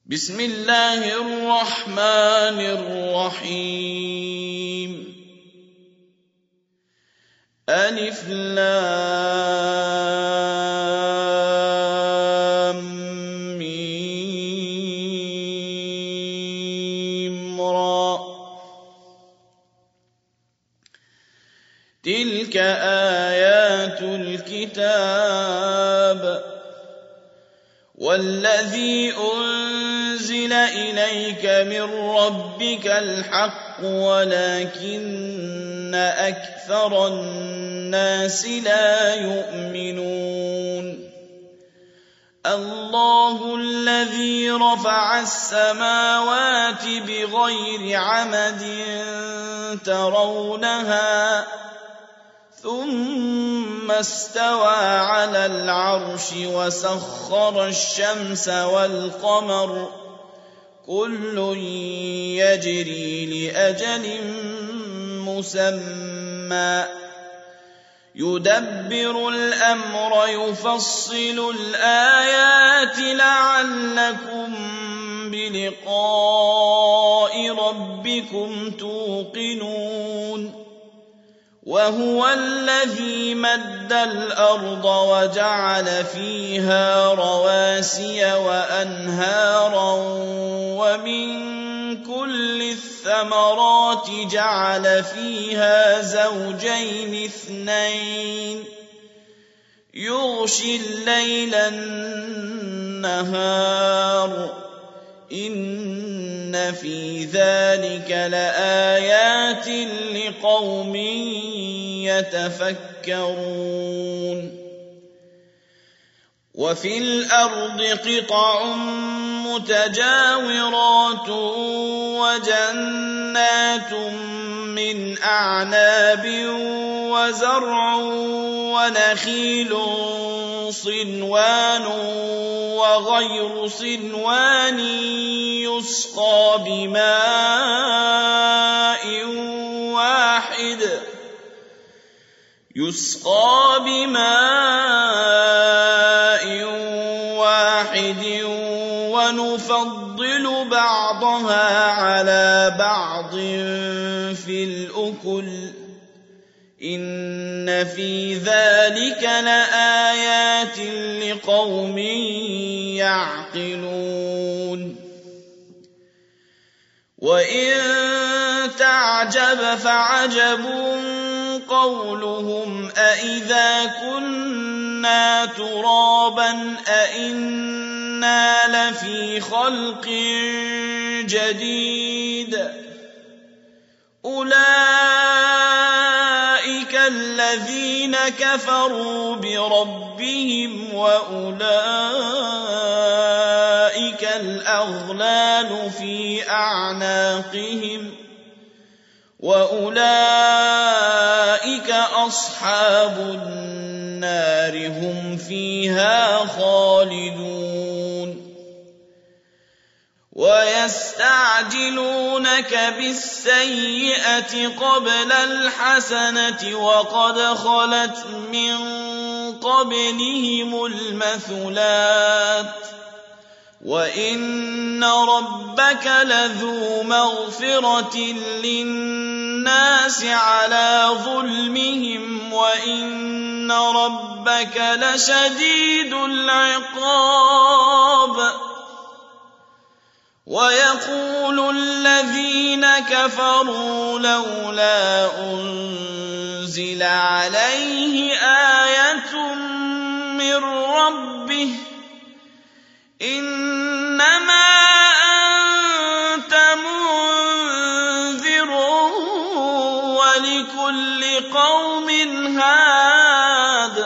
بسم الله الرحمن الرحيم ألف لام ميم را تلك آيات الكتاب والذي أنزل إليك من ربك الحق ولكن أكثر الناس لا يؤمنون الله الذي رفع السماوات بغير عمد ترونها ثم استوى على العرش وسخر الشمس والقمر كل يجري لأجل مسمى يدبر الأمر يفصل الآيات لعلكم بلقاء ربكم توقنون وهو الذي مد الأرض وجعل فيها رواسي وأنهارا ومن كل الثمرات جعل فيها زوجين اثنين يغشي الليل النهار إن في ذلك لآيات لقوم يتفكرون وفي الأرض قطع متجاورات وجنات من أعناب وزرع ونخيل صنوان وغير صنوان يسقى بماء واحد ونفضل بعضها على بعض في الأكل إن في ذلك لآيات لقوم يعقلون وإن تعجب فعجب قولهم أإذا كنا ترابا أإنا لفي خلق جديد أولئك الذين كفروا بربهم وأولئك الأغلال في أعناقهم وأولئك أصحاب النار هم فيها خالدون ويستعجلونك بالسيئة قبل الحسنة وقد خلت من قبلهم المثلات وإن ربك لذو مغفرة للناس على ظلمهم وإن ربك لشديد العقاب ويقول الذين كفروا لولا أنزل عليه آية من ربه إنما أنت منذر ولكل قوم هاد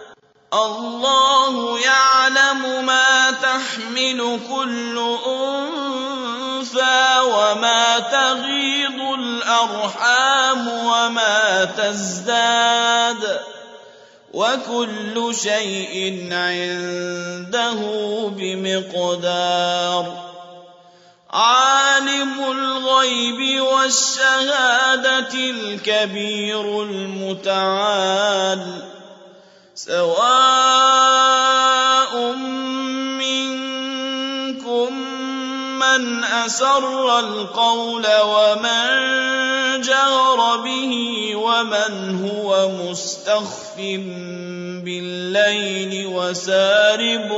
الله يعلم ما تحمل كل أنثى وما تغيض الأرحام وما تزداد وكل شيء عنده بمقدار عالم الغيب والشهادة الكبير المتعال سواء منكم من أسر القول ومن جهر به ومن هو مستخف بالليل وسارب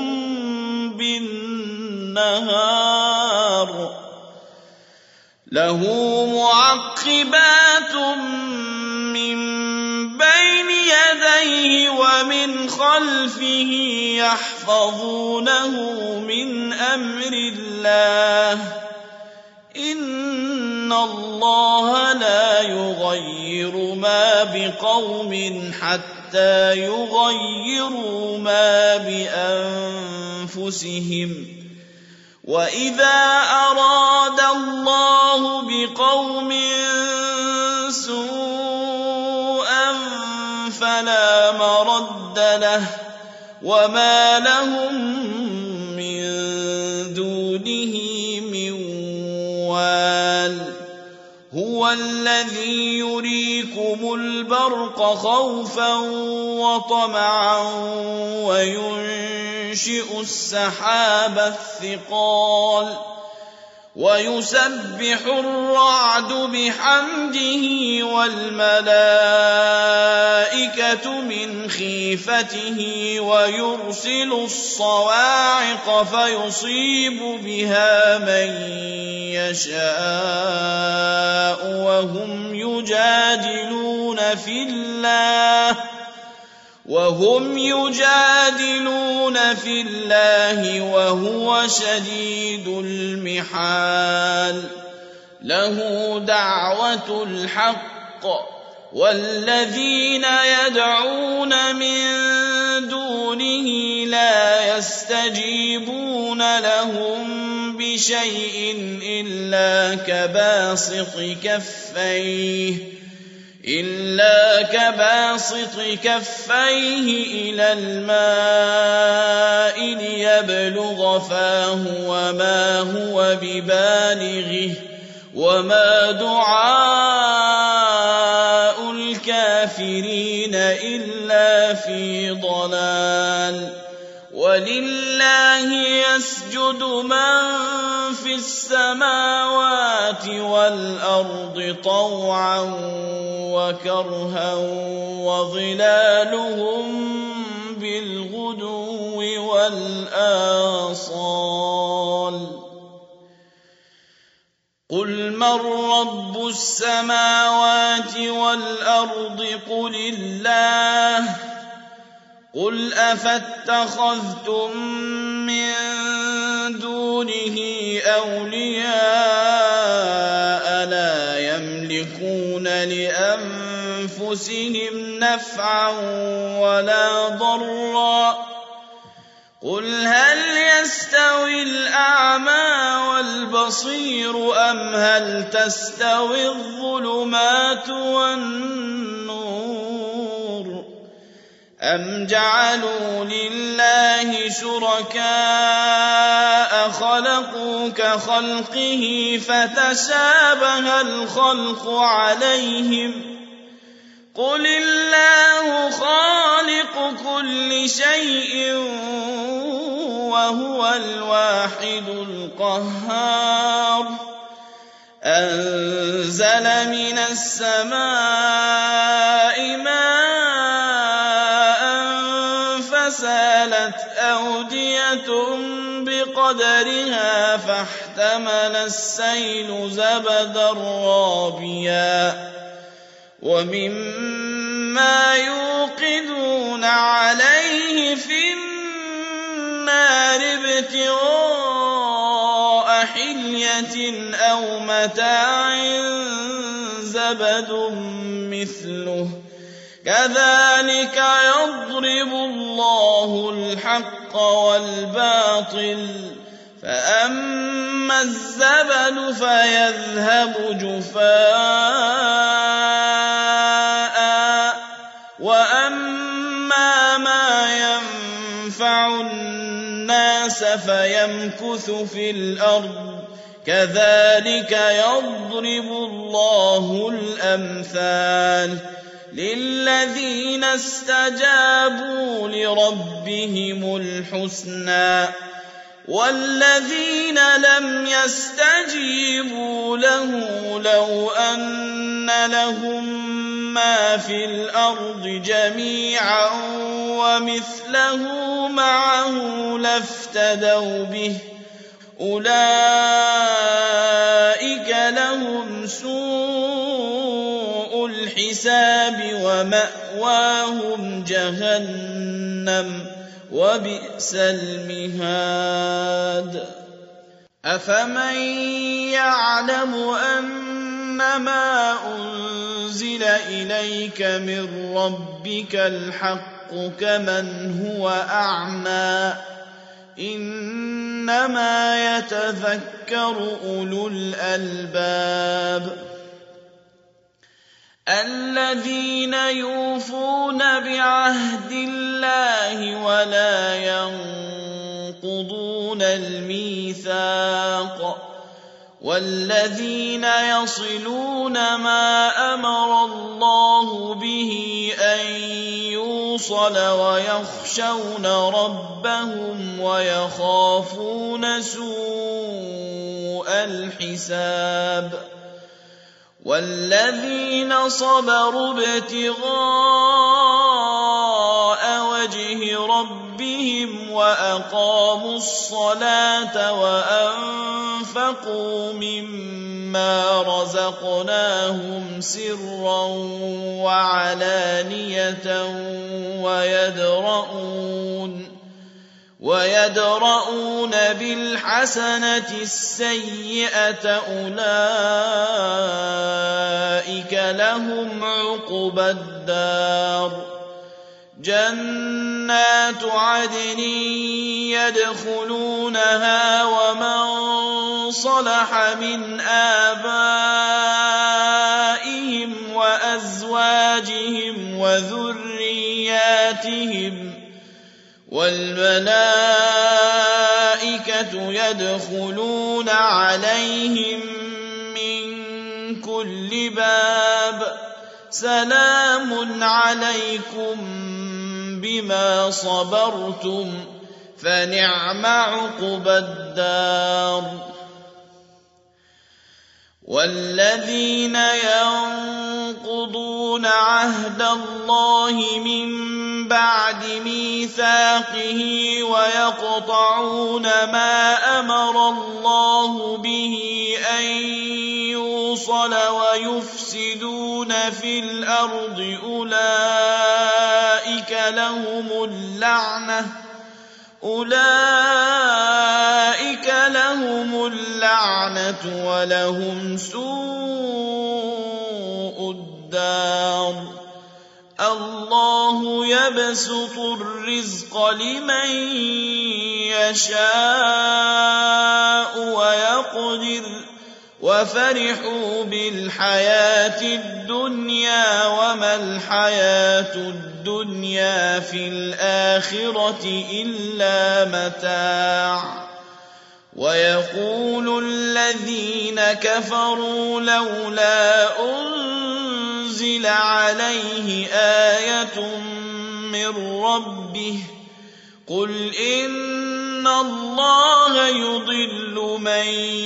بالنهار له معقبات من بين يديه ومن خلفه يحفظونه من أمر الله إن الله لا يغير ما بقوم حتى يغيروا ما بأنفسهم وإذا أراد الله بقوم سوءا فلا مرد له وما لهم من دونه من وال هو الذي يريكم البرق خوفا وطمعا وينشئ السحاب الثقال ويسبح الرعد بحمده والملائكة من خيفته ويرسل الصواعق فيصيب بها من يشاء وهم يجادلون في الله وهو شديد المحال له دعوة الحق والذين يدعون من دونه لا يستجيبون لهم بشيء إلا كباسط كفيه إلى الماء ليبلغ فاه وما هو ببالغه وما دعاء الكافرين إلا في ضلال ولله يسجد من في السماوات والأرض طوعا وكرها وظلالهم بالغدو والآصال قل من رب السماوات والأرض قل الله قل أفاتخذتم من دونه أولياء لا يملكون لأنفسهم نفعا ولا ضرا قل هل يستوي الأعمى والبصير أم هل تستوي الظلمات والنور أم جعلوا لله شركاء خلقوا كخلقه فتشابه الخلق عليهم قل الله خالق كل شيء وهو الواحد القهار أنزل من السماء ماء فسالت أودية بقدرها فاحتمل السيل زبدا رابيا ومما يوقدون عليه في النار ابتغاء حلية أو متاع زبد مثله كذلك يضرب الله الحق والباطل فأما الزبد فيذهب جفاء وأما ما ينفع الناس فيمكث في الأرض كذلك يضرب الله الأمثال للذين استجابوا لربهم الحسنى والذين لم لم يستجيبوا له لو أن لهم ما في الأرض جميعا ومثله معه لافتدوا به أولئك لهم سوء الحساب ومأواهم جهنم وبئس المهاد أفمن يعلم أنما أنزل إليك من ربك الحق كمن هو أعمى إنما يتذكر أولو الألباب الذين يوفون بعهد الله ولا ينقضون الميثاق والذين يصلون ما أمر الله به أن يوصل ويخشون ربهم ويخافون سوء الحساب والذين صبروا ابتغاء وجه ربهم وأقاموا الصلاة وأنفقوا مما رزقناهم سرا وعلانية ويدرؤون بالحسنة السيئة أولئك لهم عقبى الدار جنات عدن يدخلونها ومن صلح من آبائهم وأزواجهم وذرياتهم والملائكة يدخلون عليهم من كل باب سلام عليكم بما صبرتم فنعم عقبى الدار والذين ينقضون عهد الله من بعد ميثاقه ويقطعون ما أمر الله به أن يوصل ويفسدون في الأرض أولئك لهم اللعنة ولهم سوء الدار الله يبسط الرزق لمن يشاء ويقدر وفرحوا بالحياة الدنيا وما الحياة الدنيا في الآخرة إلا متاع ويقول الذين كفروا لولا أنزل عليه آية من ربه قل إن الله يضل من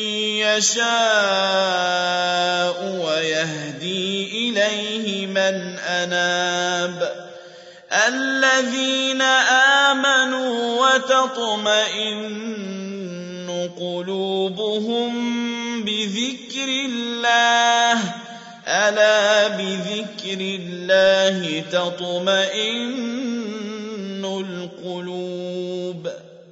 يشاء ويهدي إليه من أناب الذين آمنوا وتطمئن قلوبهم بذكر الله ألا بذكر الله تطمئن القلوب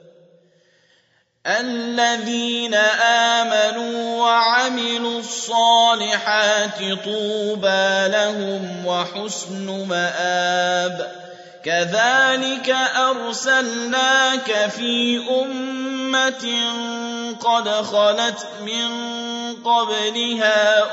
الذين آمنوا وعملوا الصالحات طوبى لهم وحسن مآب كذلك أرسلناك في أمة قد خلت من قبلها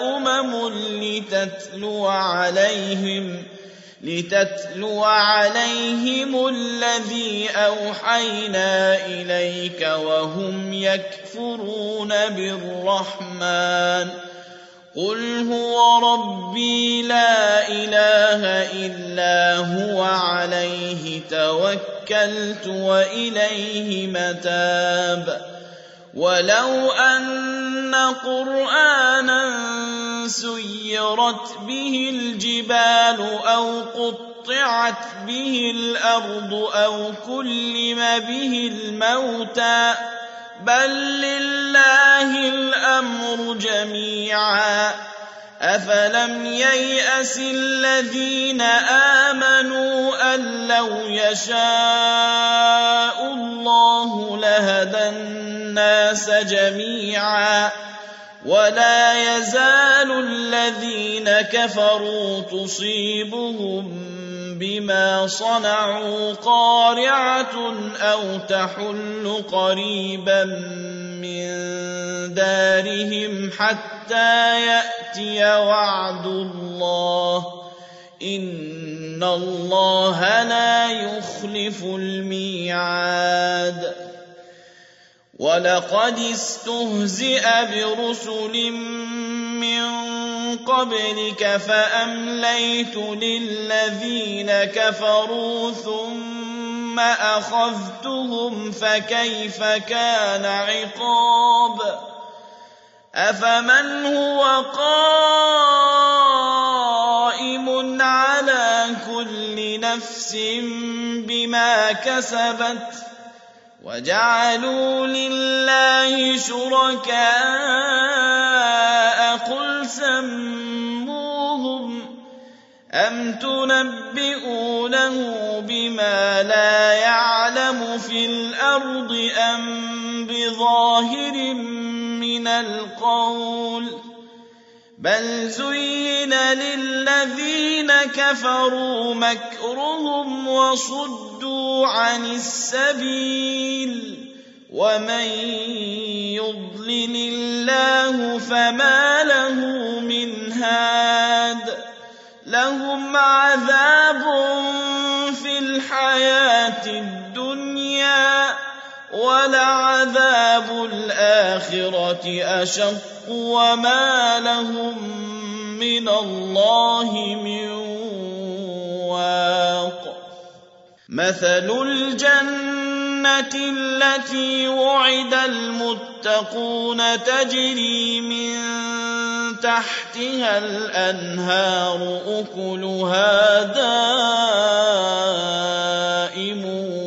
لتتلو عليهم الذي أوحينا إليك وهم يكفرون بالرحمن قل هو ربي لا إله إلا هو عليه توكلت وإليه متاب ولو أن قرآنا سيرت به الجبال أو قطعت به الأرض أو كلم به الموتى بل لله الأمر جميعا أفلم ييأس الذين آمنوا أن لو يشاء الله لهدى الناس جميعا ولا يزال الذين كفروا تصيبهم بما صنعوا قارعة أو تحل قريبا من دارهم حتى يأتي وعد الله إن الله لا يخلف الميعاد ولقد استهزئ برسل من قبلك فأمليت للذين كفروا ثم أخذتهم فكيف كان عقاب أفمن هو قائم على كل نفس بما كسبت وجعلوا لله شركاء قل سموهم أم تنبئونه بما لا يعلم في الأرض أم بظاهر من القول بل زين للذين كفروا مكرهم وصدوا عن السبيل ومن يضلل الله فما له من هاد لهم عذاب في الحياة الدنيا ولعذاب الآخرة أشق وما لهم من الله من واق مثل الجنة التي وعد المتقون تجري من تحتها الأنهار أكلها دائم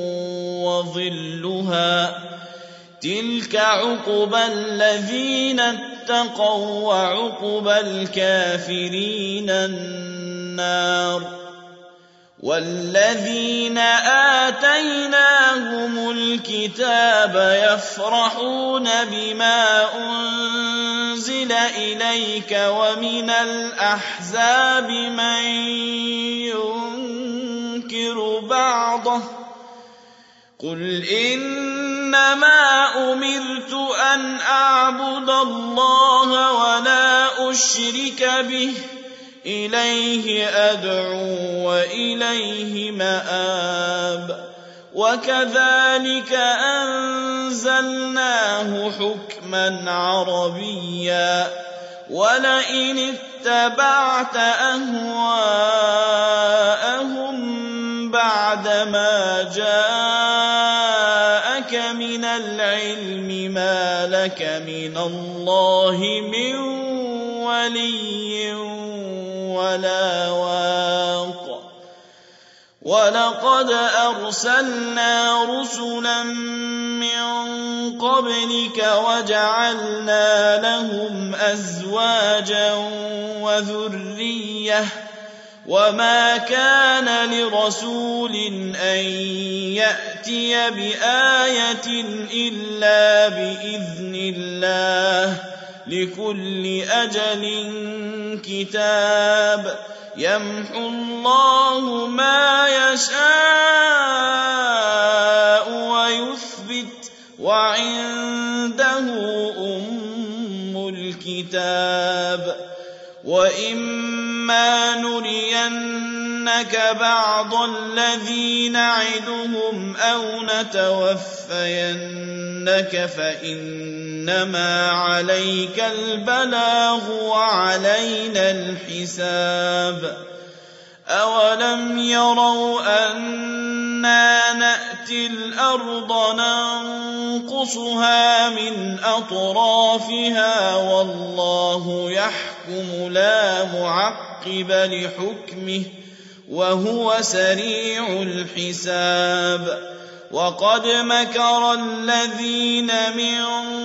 وظلها تلك عقبى الذين اتقوا وعقبى الكافرين النار والذين آتيناهم الكتاب يفرحون بما أنزل إليك ومن الأحزاب من ينكر بعضه قل إنما أمرت أن أعبد الله ولا أشرك به إليه أدعو وإليه مآب وكذلك أنزلناه حكما عربيا ولئن اتبعت أهواءهم بعدما جاءك من العلم ما لك من الله من ولي ولا واق ولقد أرسلنا رسلا من قبلك وجعلنا لهم أزواجا وذرية وما كان لرسول أن يأتي بآية إلا بإذن الله لكل أجل كتاب يمحو الله ما يشاء ويثبت وعنده أم الكتاب وإما نرينك بعض الذي نعدهم أو نتوفينك فإنما عليك البلاغ وعلينا الحساب أولم يروا أنا نأتي نأتي الأرض ننقصها من أطرافها والله يحكم لا معقب لحكمه وهو سريع الحساب وقد مكر الذين من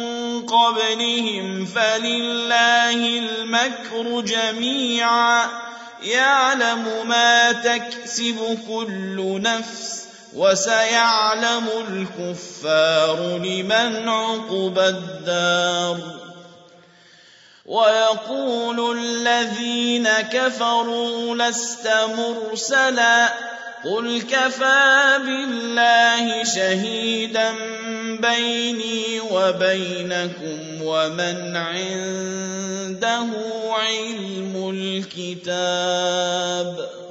قبلهم فلله المكر جميعا يعلم ما تكسب كل نفس وسيعلم الكفار لمن عقبى الدار ويقول الذين كفروا لست مرسلا قل كفى بالله شهيدا بيني وبينكم ومن عنده علم الكتاب